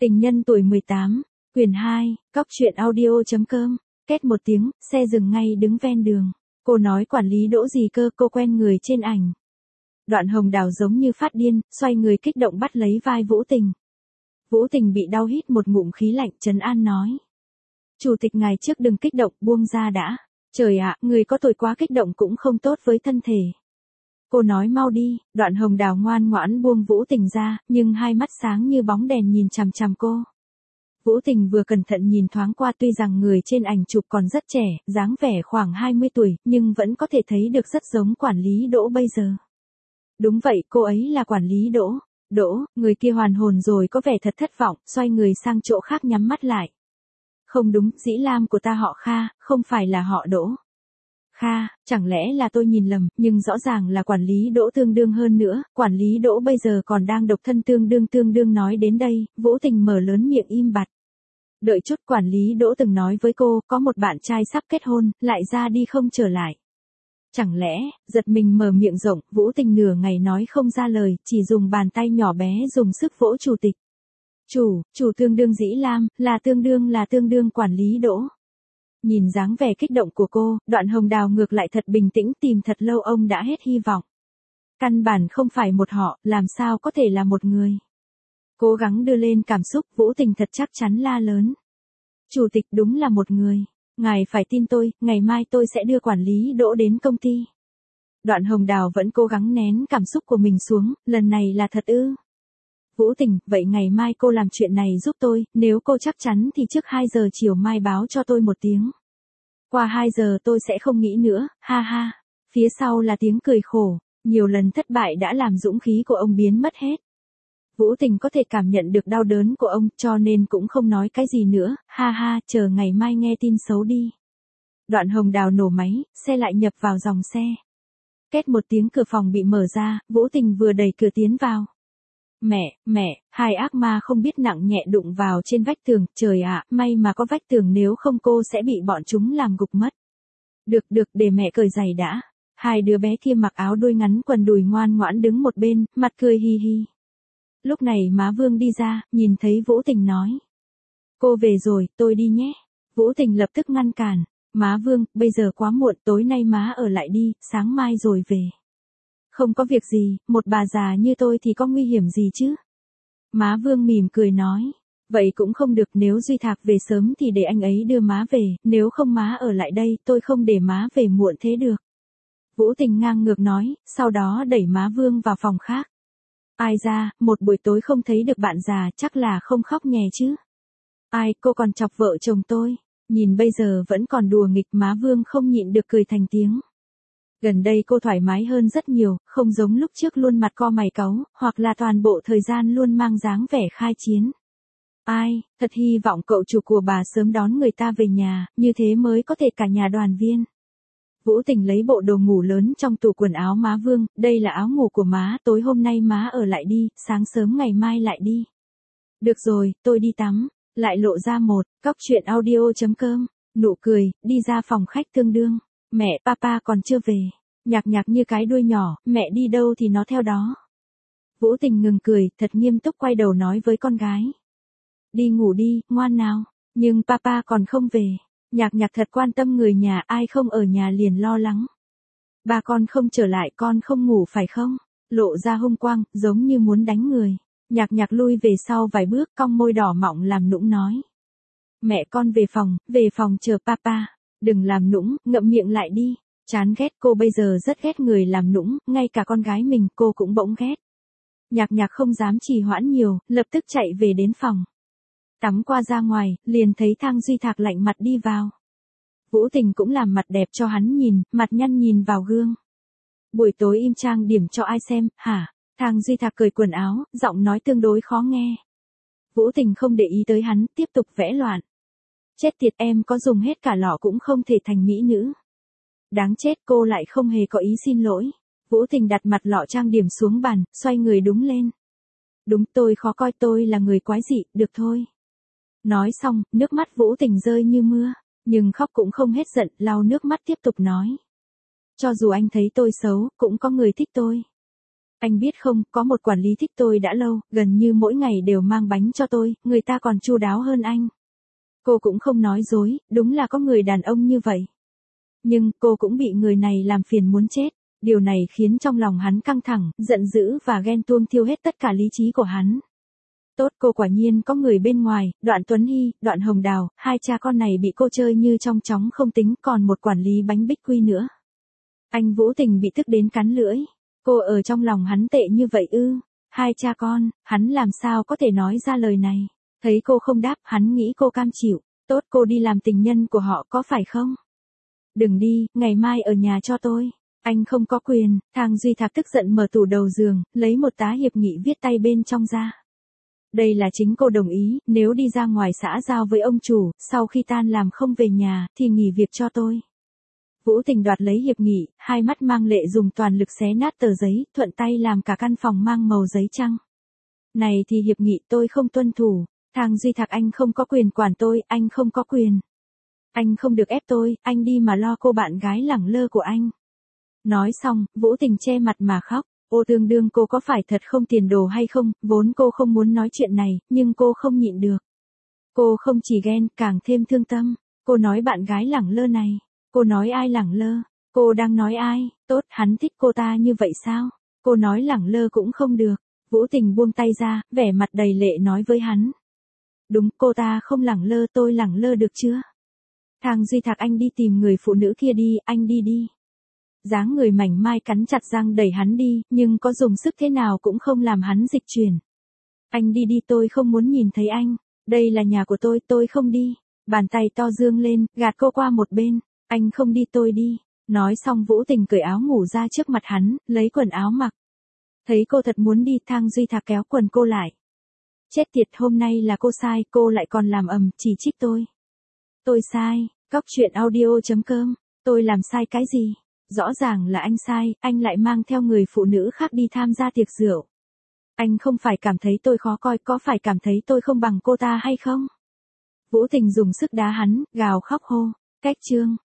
Tình nhân tuổi 18, quyển 2, cóc truyện audio.com, két một tiếng, xe dừng ngay đứng ven đường. Cô nói quản lý Đỗ gì cơ, cô quen người trên ảnh. Đoạn Hồng Đào giống như phát điên, xoay người kích động bắt lấy vai Vũ Tình. Vũ Tình bị đau hít một ngụm khí lạnh, trấn an nói. Chủ tịch ngài trước đừng kích động, buông ra đã. Trời ạ, người có tuổi quá kích động cũng không tốt với thân thể. Cô nói mau đi. Đoạn Hồng Đào ngoan ngoãn buông Vũ Tình ra, nhưng hai mắt sáng như bóng đèn nhìn chằm chằm cô. Vũ Tình vừa cẩn thận nhìn thoáng qua, tuy rằng người trên ảnh chụp còn rất trẻ, dáng vẻ khoảng 20 tuổi, nhưng vẫn có thể thấy được rất giống quản lý Đỗ bây giờ. Đúng vậy, cô ấy là quản lý Đỗ. Đỗ, người kia hoàn hồn rồi có vẻ thật thất vọng, xoay người sang chỗ khác nhắm mắt lại. Không đúng, Dĩ Lam của ta họ Kha, không phải là họ Đỗ. Kha, chẳng lẽ là tôi nhìn lầm, nhưng rõ ràng là quản lý Đỗ tương đương hơn nữa, quản lý Đỗ bây giờ còn đang độc thân tương đương nói đến đây, Vũ Tình mở lớn miệng im bặt. Đợi chút, quản lý Đỗ từng nói với cô, có một bạn trai sắp kết hôn, lại ra đi không trở lại. Chẳng lẽ, giật mình mở miệng rộng, Vũ Tình nửa ngày nói không ra lời, chỉ dùng bàn tay nhỏ bé dùng sức vỗ chủ tịch. Chủ tương đương Dĩ Lam, là tương đương quản lý Đỗ. Nhìn dáng vẻ kích động của cô, Đoạn Hồng Đào ngược lại thật bình tĩnh, tìm thật lâu ông đã hết hy vọng. Căn bản không phải một họ, làm sao có thể là một người. Cố gắng đưa lên cảm xúc, Vũ Tình thật chắc chắn la lớn. Chủ tịch đúng là một người. Ngài phải tin tôi, ngày mai tôi sẽ đưa quản lý Đỗ đến công ty. Đoạn Hồng Đào vẫn cố gắng nén cảm xúc của mình xuống, lần này là thật ư. Vũ Tình, vậy ngày mai cô làm chuyện này giúp tôi, nếu cô chắc chắn thì trước 2 giờ chiều mai báo cho tôi một tiếng. Qua 2 giờ tôi sẽ không nghĩ nữa, ha ha. Phía sau là tiếng cười khổ, nhiều lần thất bại đã làm dũng khí của ông biến mất hết. Vũ Tình có thể cảm nhận được đau đớn của ông, cho nên cũng không nói cái gì nữa, ha ha, chờ ngày mai nghe tin xấu đi. Đoạn Hồng Đào nổ máy, xe lại nhập vào dòng xe. Két một tiếng, cửa phòng bị mở ra, Vũ Tình vừa đẩy cửa tiến vào. Mẹ, hai ác ma không biết nặng nhẹ đụng vào trên vách tường, trời ạ, may mà có vách tường nếu không cô sẽ bị bọn chúng làm gục mất. Được, để mẹ cởi giày đã. Hai đứa bé kia mặc áo đuôi ngắn quần đùi ngoan ngoãn đứng một bên, mặt cười hi hi. Lúc này má Vương đi ra, nhìn thấy Vũ Tình nói. Cô về rồi, tôi đi nhé. Vũ Tình lập tức ngăn cản. Má Vương, bây giờ quá muộn, tối nay má ở lại đi, sáng mai rồi về. Không có việc gì, một bà già như tôi thì có nguy hiểm gì chứ? Má Vương mỉm cười nói. Vậy cũng không được, nếu Duy Thạc về sớm thì để anh ấy đưa má về, nếu không má ở lại đây, tôi không để má về muộn thế được. Vũ Tình ngang ngược nói, sau đó đẩy má Vương vào phòng khác. Ai ra, một buổi tối không thấy được bạn già, chắc là không khóc nhè chứ. Ai, cô còn chọc vợ chồng tôi. Nhìn bây giờ vẫn còn đùa nghịch, má Vương không nhịn được cười thành tiếng. Gần đây cô thoải mái hơn rất nhiều, không giống lúc trước luôn mặt co mày cáu, hoặc là toàn bộ thời gian luôn mang dáng vẻ khai chiến. Ai, thật hy vọng cậu chủ của bà sớm đón người ta về nhà, như thế mới có thể cả nhà đoàn viên. Vũ Tình lấy bộ đồ ngủ lớn trong tủ quần áo má Vương, đây là áo ngủ của má, tối hôm nay má ở lại đi, sáng sớm ngày mai lại đi. Được rồi, tôi đi tắm. Lại lộ ra một, cóc truyện audio.com, nụ cười, đi ra phòng khách tương đương. Mẹ, papa còn chưa về. Nhạc như cái đuôi nhỏ, mẹ đi đâu thì nó theo đó. Vũ Tình ngừng cười, thật nghiêm túc quay đầu nói với con gái. Đi ngủ đi, ngoan nào. Nhưng papa còn không về. Nhạc thật quan tâm người nhà, ai không ở nhà liền lo lắng. Ba con không trở lại, con không ngủ phải không? Lộ ra hung quang, giống như muốn đánh người. Nhạc lui về sau vài bước, cong môi đỏ mọng làm nũng nói. Mẹ con về phòng chờ papa. Đừng làm nũng, ngậm miệng lại đi. Chán ghét, cô bây giờ rất ghét người làm nũng, ngay cả con gái mình cô cũng bỗng ghét. Nhạc không dám trì hoãn nhiều, lập tức chạy về đến phòng. Tắm qua ra ngoài, liền thấy Thang Duy Thạc lạnh mặt đi vào. Vũ Tình cũng làm mặt đẹp cho hắn nhìn, mặt nhăn nhìn vào gương. Buổi tối im trang điểm cho ai xem, hả? Thang Duy Thạc cởi quần áo, giọng nói tương đối khó nghe. Vũ Tình không để ý tới hắn, tiếp tục vẽ loạn. Chết tiệt, em có dùng hết cả lọ cũng không thể thành mỹ nữ. Đáng chết, cô lại không hề có ý xin lỗi. Vũ Tình đặt mặt lọ trang điểm xuống bàn, xoay người đúng lên. Đúng, tôi khó coi, tôi là người quái dị, được thôi. Nói xong, nước mắt Vũ Tình rơi như mưa, nhưng khóc cũng không hết giận, lau nước mắt tiếp tục nói. Cho dù anh thấy tôi xấu, cũng có người thích tôi. Anh biết không, có một quản lý thích tôi đã lâu, gần như mỗi ngày đều mang bánh cho tôi, người ta còn chu đáo hơn anh. Cô cũng không nói dối, đúng là có người đàn ông như vậy. Nhưng cô cũng bị người này làm phiền muốn chết. Điều này khiến trong lòng hắn căng thẳng, giận dữ và ghen tuông thiêu hết tất cả lý trí của hắn. Tốt, cô quả nhiên có người bên ngoài, Đoạn Tuấn Hy, Đoạn Hồng Đào, hai cha con này bị cô chơi như trong chóng không tính, còn một quản lý bánh bích quy nữa. Anh Vũ Tình bị tức đến cắn lưỡi. Cô ở trong lòng hắn tệ như vậy ư? Hai cha con, hắn làm sao có thể nói ra lời này? Thấy cô không đáp, hắn nghĩ cô cam chịu. Tốt, cô đi làm tình nhân của họ có phải không? Đừng đi, ngày mai ở nhà cho tôi. Anh không có quyền. Thang Duy Thạc tức giận mở tủ đầu giường, lấy một tá hiệp nghị viết tay bên trong ra. Đây là chính cô đồng ý, nếu đi ra ngoài xã giao với ông chủ, sau khi tan làm không về nhà, thì nghỉ việc cho tôi. Vũ Tình đoạt lấy hiệp nghị, hai mắt mang lệ dùng toàn lực xé nát tờ giấy, thuận tay làm cả căn phòng mang màu giấy trắng. Này thì hiệp nghị tôi không tuân thủ. Thang Duy Thạc, anh không có quyền quản tôi, anh không có quyền. Anh không được ép tôi, anh đi mà lo cô bạn gái lẳng lơ của anh. Nói xong, Vũ Tình che mặt mà khóc. Ô tương đương cô có phải thật không tiền đồ hay không, vốn cô không muốn nói chuyện này, nhưng cô không nhịn được. Cô không chỉ ghen, càng thêm thương tâm. Cô nói bạn gái lẳng lơ này. Cô nói ai lẳng lơ? Cô đang nói ai? Tốt, hắn thích cô ta như vậy sao? Cô nói lẳng lơ cũng không được. Vũ Tình buông tay ra, vẻ mặt đầy lệ nói với hắn. Đúng, cô ta không lẳng lơ, tôi lẳng lơ được chưa? Thang Duy Thạc, anh đi tìm người phụ nữ kia đi, anh đi đi. Dáng người mảnh mai cắn chặt răng đẩy hắn đi, nhưng có dùng sức thế nào cũng không làm hắn dịch chuyển. Anh đi đi, tôi không muốn nhìn thấy anh. Đây là nhà của tôi không đi. Bàn tay to dương lên, gạt cô qua một bên. Anh không đi, tôi đi. Nói xong Vũ Tình cởi áo ngủ ra trước mặt hắn, lấy quần áo mặc. Thấy cô thật muốn đi, Thang Duy Thạc kéo quần cô lại. Chết tiệt, hôm nay là cô sai, cô lại còn làm ầm, chỉ trích tôi. Tôi sai, Cóc Truyện Audio.com. Tôi làm sai cái gì? Rõ ràng là anh sai, anh lại mang theo người phụ nữ khác đi tham gia tiệc rượu. Anh không phải cảm thấy tôi khó coi, có phải cảm thấy tôi không bằng cô ta hay không? Vũ Tình dùng sức đá hắn, gào khóc hô. Cách chương.